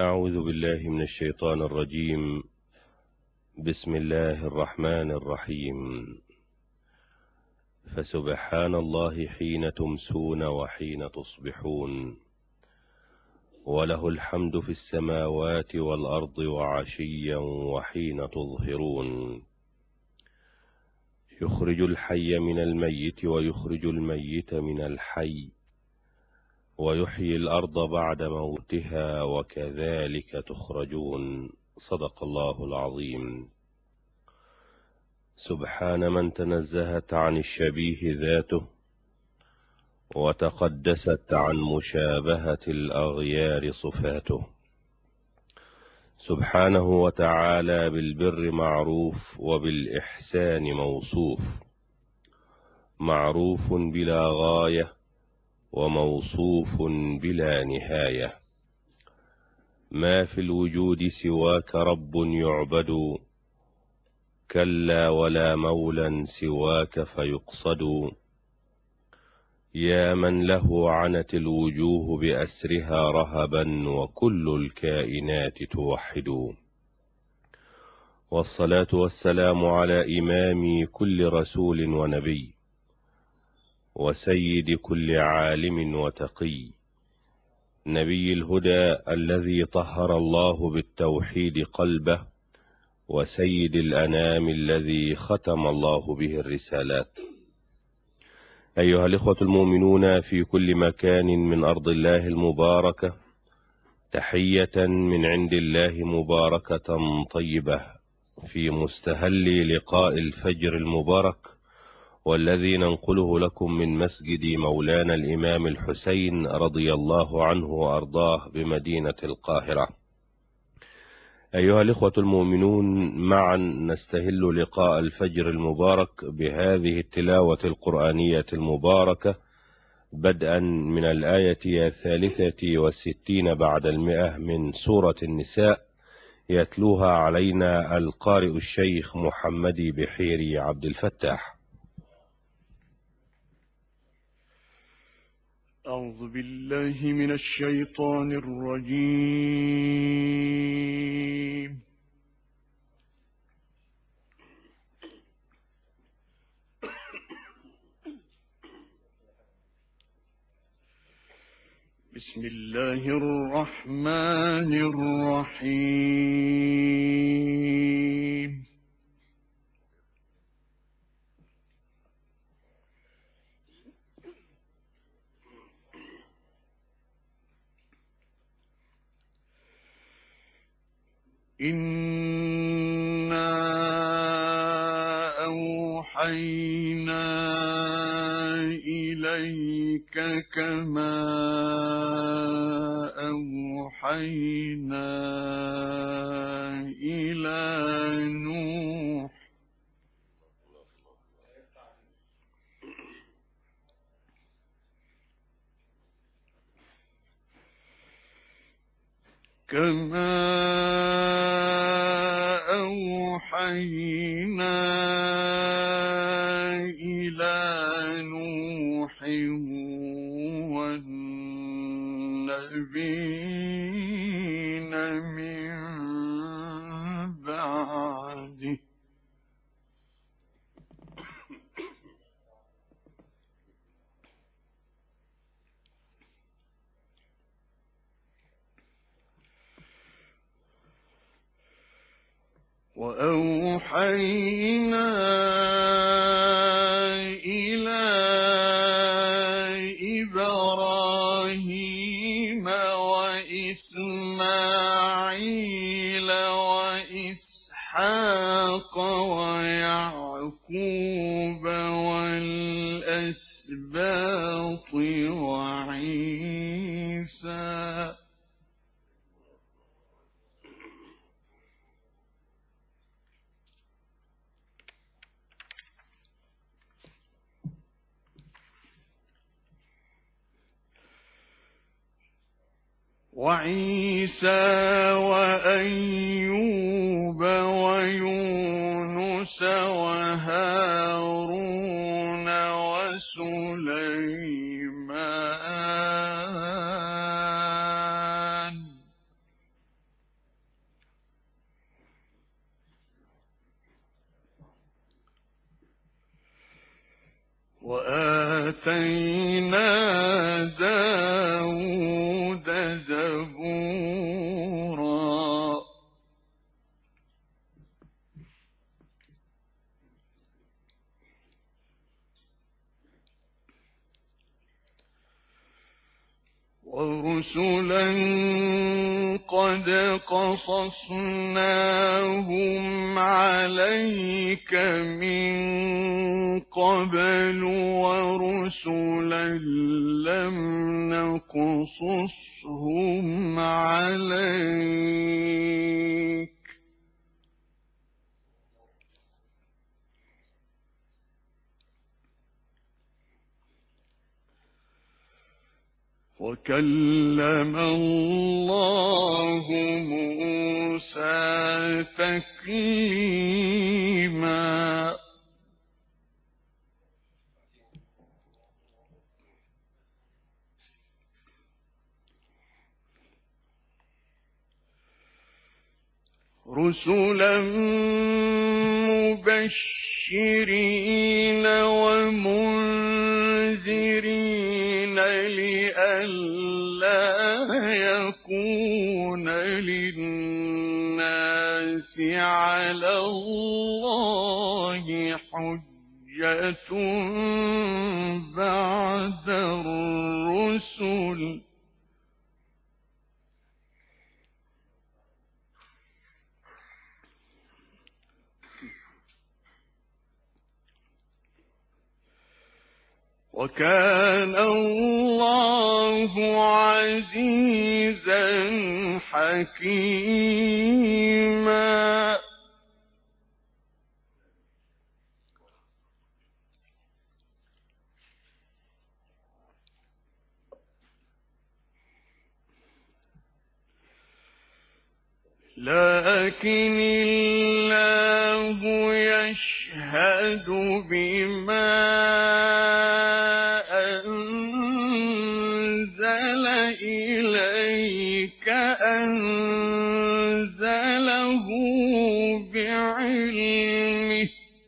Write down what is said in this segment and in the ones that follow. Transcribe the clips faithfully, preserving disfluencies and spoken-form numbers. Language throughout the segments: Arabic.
أعوذ بالله من الشيطان الرجيم. بسم الله الرحمن الرحيم. فسبحان الله حين تمسون وحين تصبحون، وله الحمد في السماوات والأرض وعشيا وحين تظهرون. يخرج الحي من الميت ويخرج الميت من الحي، ويحيي الأرض بعد موتها وكذلك تخرجون. صدق الله العظيم. سبحان من تنزهت عن الشبيه ذاته، وتقدست عن مشابهة الأغيار صفاته. سبحانه وتعالى بالبر معروف وبالإحسان موصوف، معروف بلا غاية وموصوف بلا نهاية. ما في الوجود سواك رب يعبد، كلا ولا مولا سواك فيقصد. يا من له عنت الوجوه بأسرها رهبا، وكل الكائنات توحد. والصلاة والسلام على إمام كل رسول ونبي، وسيد كل عالم وتقي، نبي الهدى الذي طهر الله بالتوحيد قلبه، وسيد الأنام الذي ختم الله به الرسالات. أيها الإخوة المؤمنون في كل مكان من أرض الله المباركة، تحية من عند الله مباركة طيبة في مستهل لقاء الفجر المبارك، والذي ننقله لكم من مسجد مولانا الإمام الحسين رضي الله عنه وأرضاه بمدينة القاهرة. أيها الإخوة المؤمنون، معا نستهل لقاء الفجر المبارك بهذه التلاوة القرآنية المباركة، بدءا من الآية الثالثة والستين بعد المئة من سورة النساء، يتلوها علينا القارئ الشيخ محمد بحيري عبد الفتاح. أعوذ بالله من الشيطان الرجيم. بسم الله الرحمن الرحيم. إنا أوحينا إليك كما أوحينا إلى نوح كما أوحينا إلى نوح والنبيين من بعده وأوحينا إلى إبراهيم وإسماعيل وإسحاق ويعقوب والأسباط وعيسى وعيسى وأيوب ويونس وهارون وسليمان وآتينا داود زبورا. ورسلا قد قصصناهم عليك من قبل ورسلا لم نقصصهم عليك وكلم الله موسى تكليما. رسلا مبشرين ومنذرين لئلا يكون للناس على الله حجة بعد الرسل. وكان الله عزيزا حكيما. لكن الله يشهد بما أنزل إليك أنزله بعلمه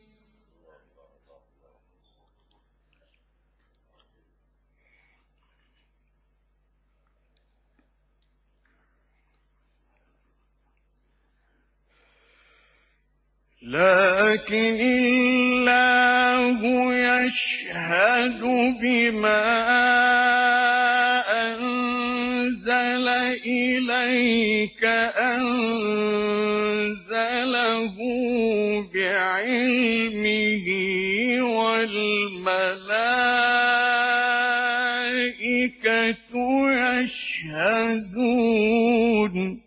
لكن الله يشهد بما أنزل إليك أنزله بعلمه والملائكة يشهدون.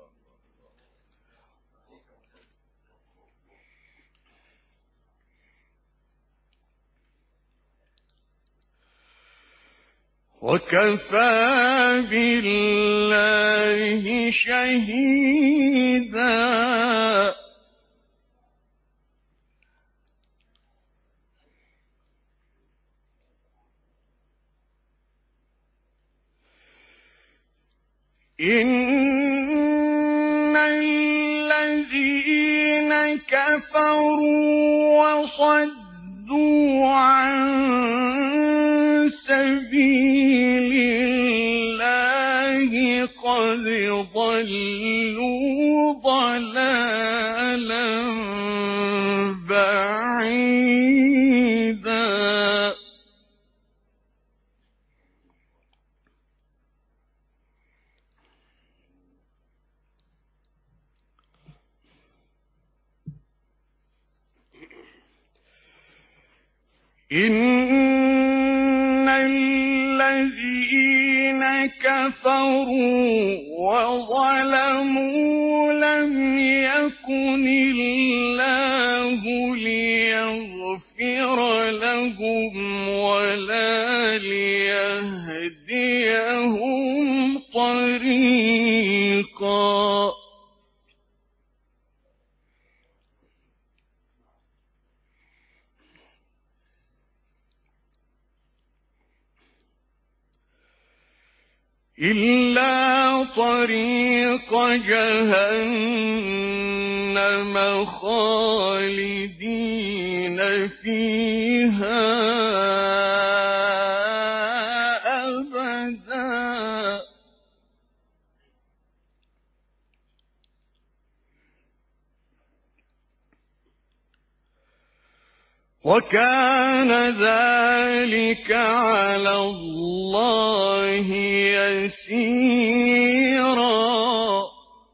وكفى بالله شهيدا. إن الذين كفروا وصدوا عن سبيل الله قد ضلوا ضلالا بعيدا. إن الذين كفروا وظلموا لم يكن الله ليغفر لهم ولا ليهديهم طريقا. إلا طريق جهنم خالدين فيها وكان ذلك على الله يسيرا.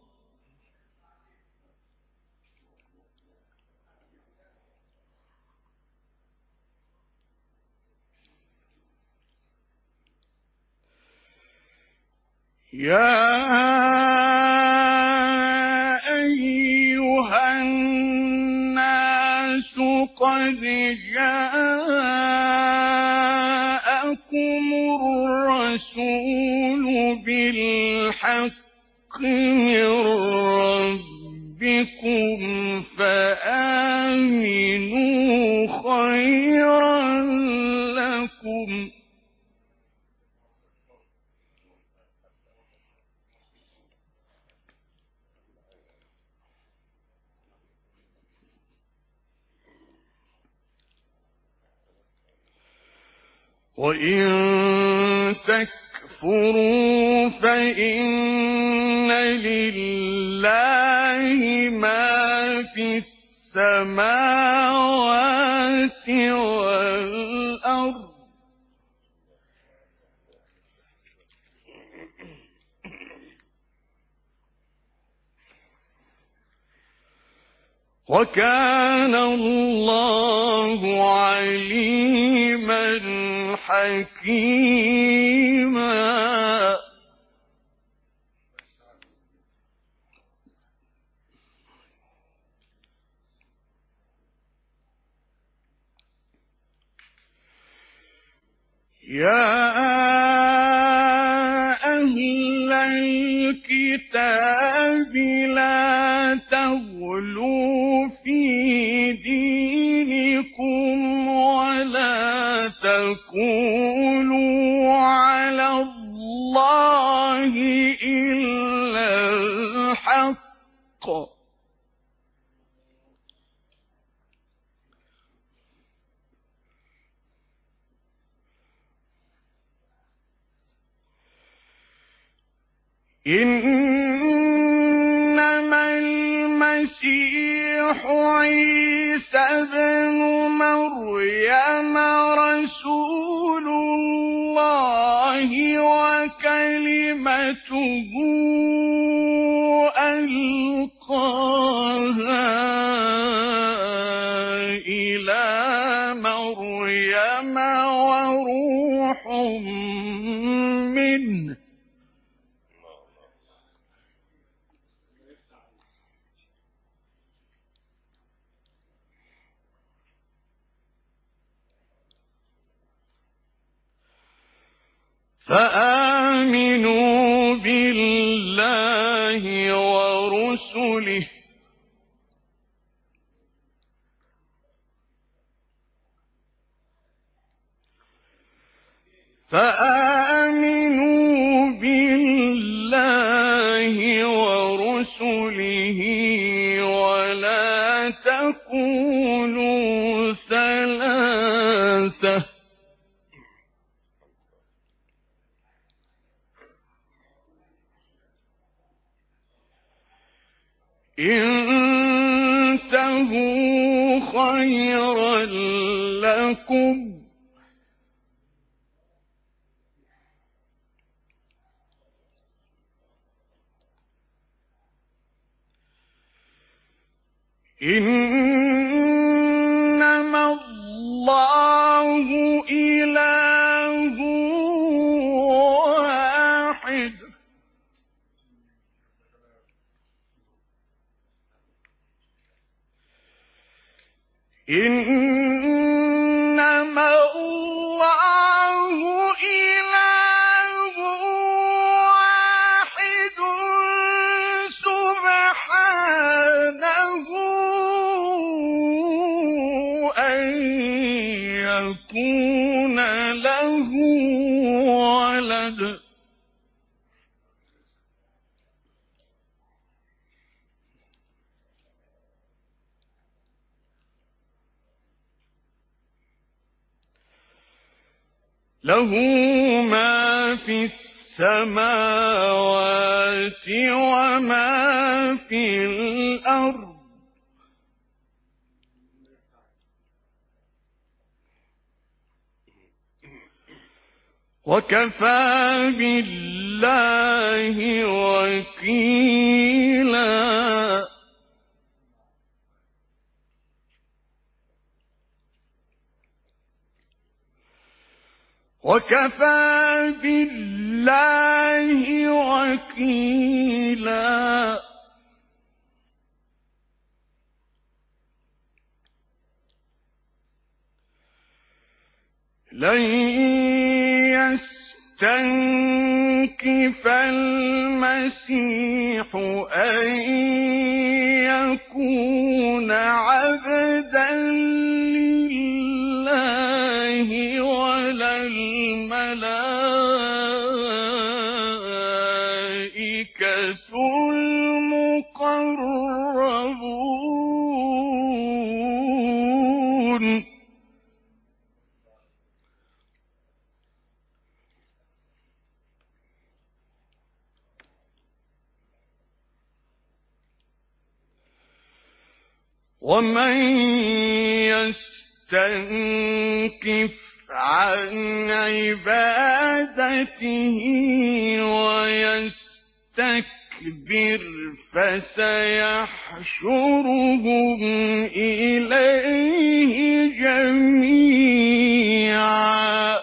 يا أيها الناس قد جاءكم الرسول بالحق من ربكم فآمنوا خيرا لكم. وإن تكفروا فإن لله ما في السماوات والأرض. وكان الله عليما حكيما. يا أهل الكتاب لا تغلوا في دينكم ولا تقولوا على الله إلا الحق. إنما المسيح عيسى ابن مريم رسول الله وكلمته ألقاها إلى مريم وروح منه. فآمنوا بالله ورسله فآمنوا بالله ورسله ولا تقولوا ثلاثة انتهوا خيرا لكم. إنما الله إله واحد إنما الله إله واحد سبحانه أن يكون له ولد. له ما في السماوات وما في الأرض. وكفى بالله وكيلا وكفى بالله وكيلا لن يستنكف المسيح أن يكون عبدا لله ولا الملائكة المقربون ومن يستنكف عن عبادته ويستكبر فسيحشرهم إليه جميعا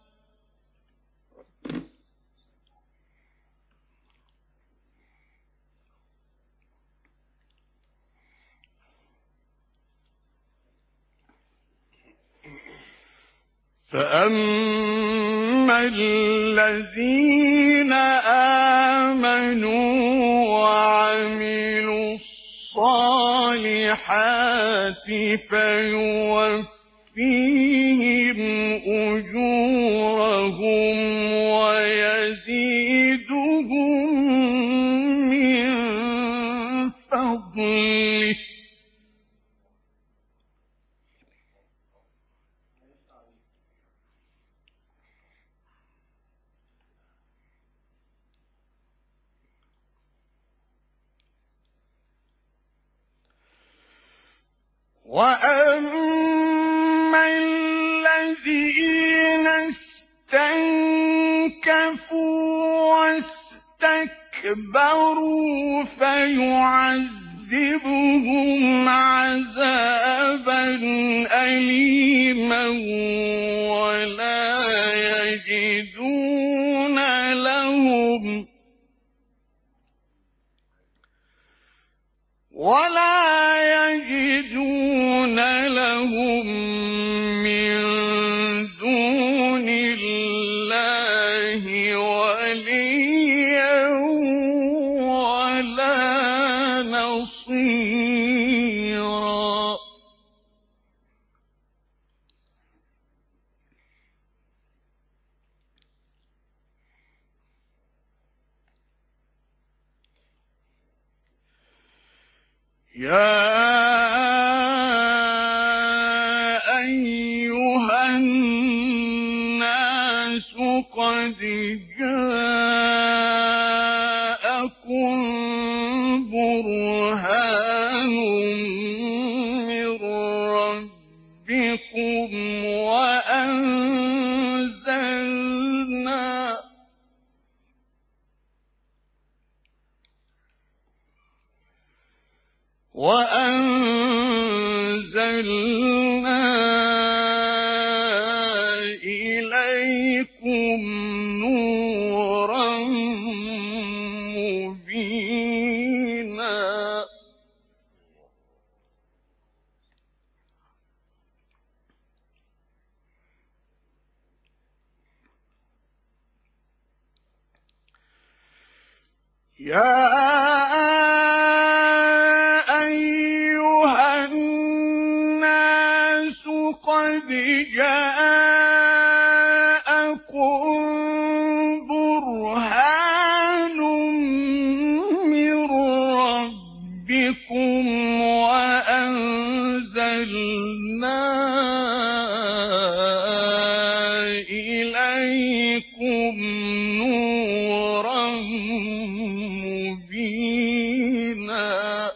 فأما الذين آمنوا وعملوا الصالحات فيوفيهم أجورهم ويزيدهم من فضله وأما الذين استنكفوا واستكبروا فيعذبهم عذابا أليما ولا يجدون لهم ولا يجدون لهم من دون الله وليا ولا نصيرا يا أيها الناس قد جاءكم برهان من ربكم وأنزلنا وأنزلنا إليكم نورا مبينا يا قد جاءكم برهان من ربكم وأنزلنا إليكم نورا مبينا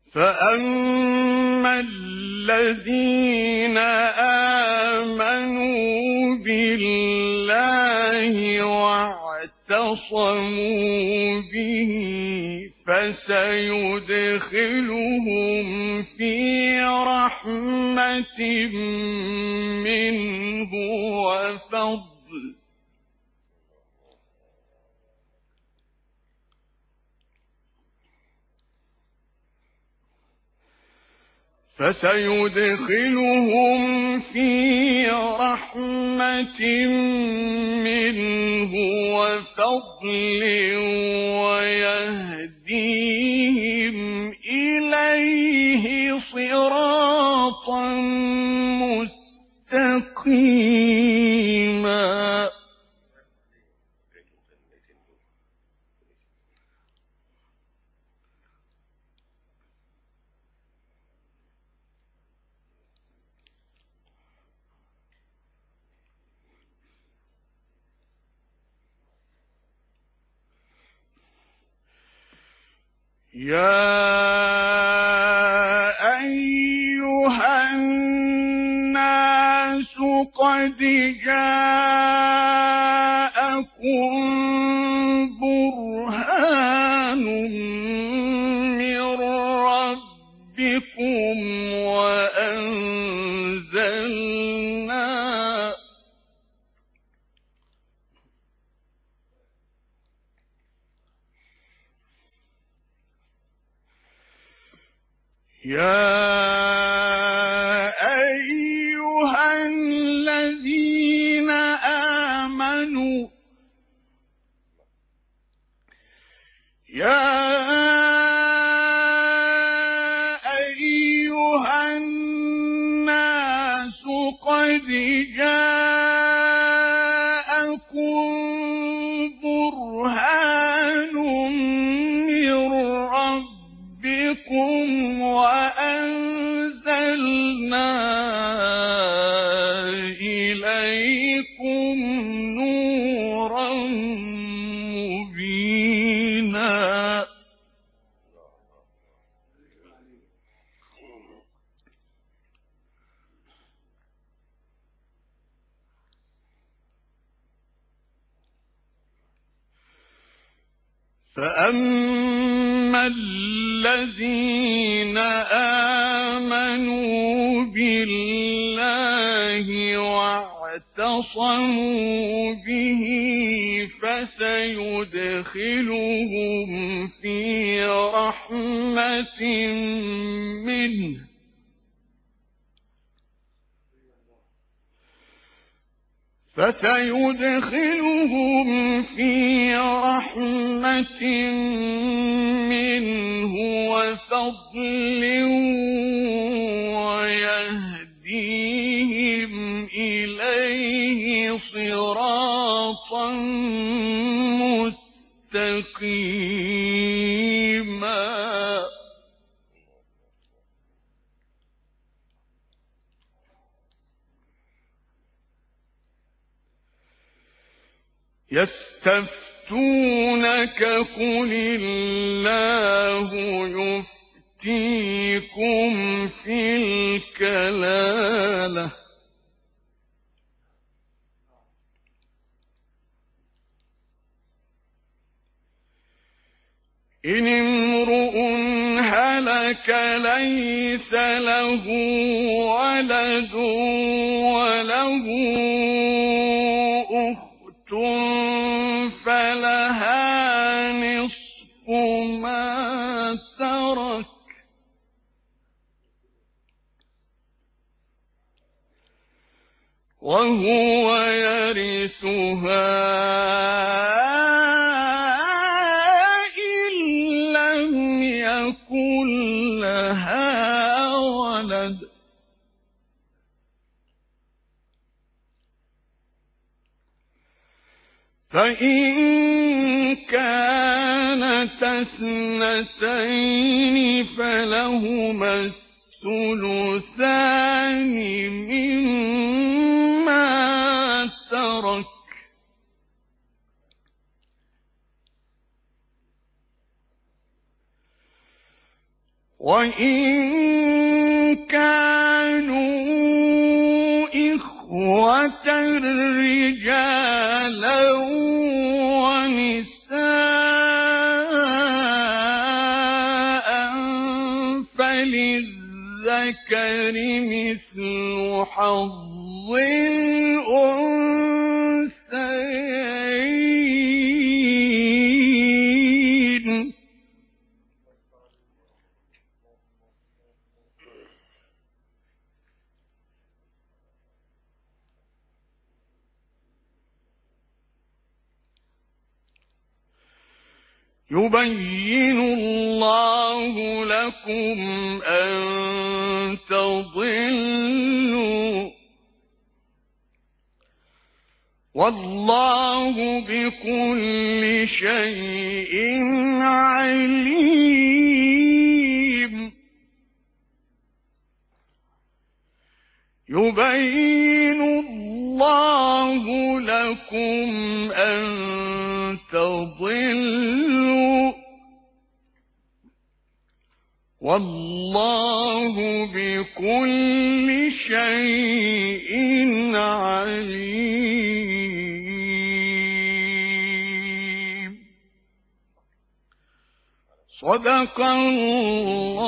فأما الذين آمنوا بالله واعتصموا به فسيدخلهم في رحمة منه وفضل فسيدخلهم في رحمة منه وفضل ويهديهم إليه صراطا مستقيما. يا أيها الناس قد جاءكم برهان من ربكم وأنزلنا يا أيها الذين آمنوا يا أيها الناس قد جاءكم برهان من ربكم وأنزلنا إليكم نورا مبينا. فأما الذين آمنوا بالله واعتصموا به فسيدخلهم في رحمة منه فسيدخلهم في رحمة منه وفضل ويهديهم إليه صراطا مستقيما. يستفتونك قل الله يفتيكم في الكلالة إن امرؤ هلك ليس له ولد وله أخت فلها نصف ما ترك وهو يرثها إن لم يكن لها ولد فإن كانت اثنتين فلهما الثلثان مما ترك وَإِن كَانُوا إِخْوَةً رِّجَالًا وَنِسَاءً فَلِلذَّكَرِ مِثْلُ حَظِّ الْأُنثَيَيْنِ ۗ يُبَيِّنُ اللَّهُ لَكُمْ أَن تَضِلُّوا ۗ وَاللَّهُ بِكُلِّ شَيْءٍ عَلِيمٌ. يُبَيِّنُ اللَّهُ لَكُمْ أَن تَضِلُّوا ۗ وَاللَّهُ بِكُلِّ شَيْءٍ عَلِيمٌ. صدق الله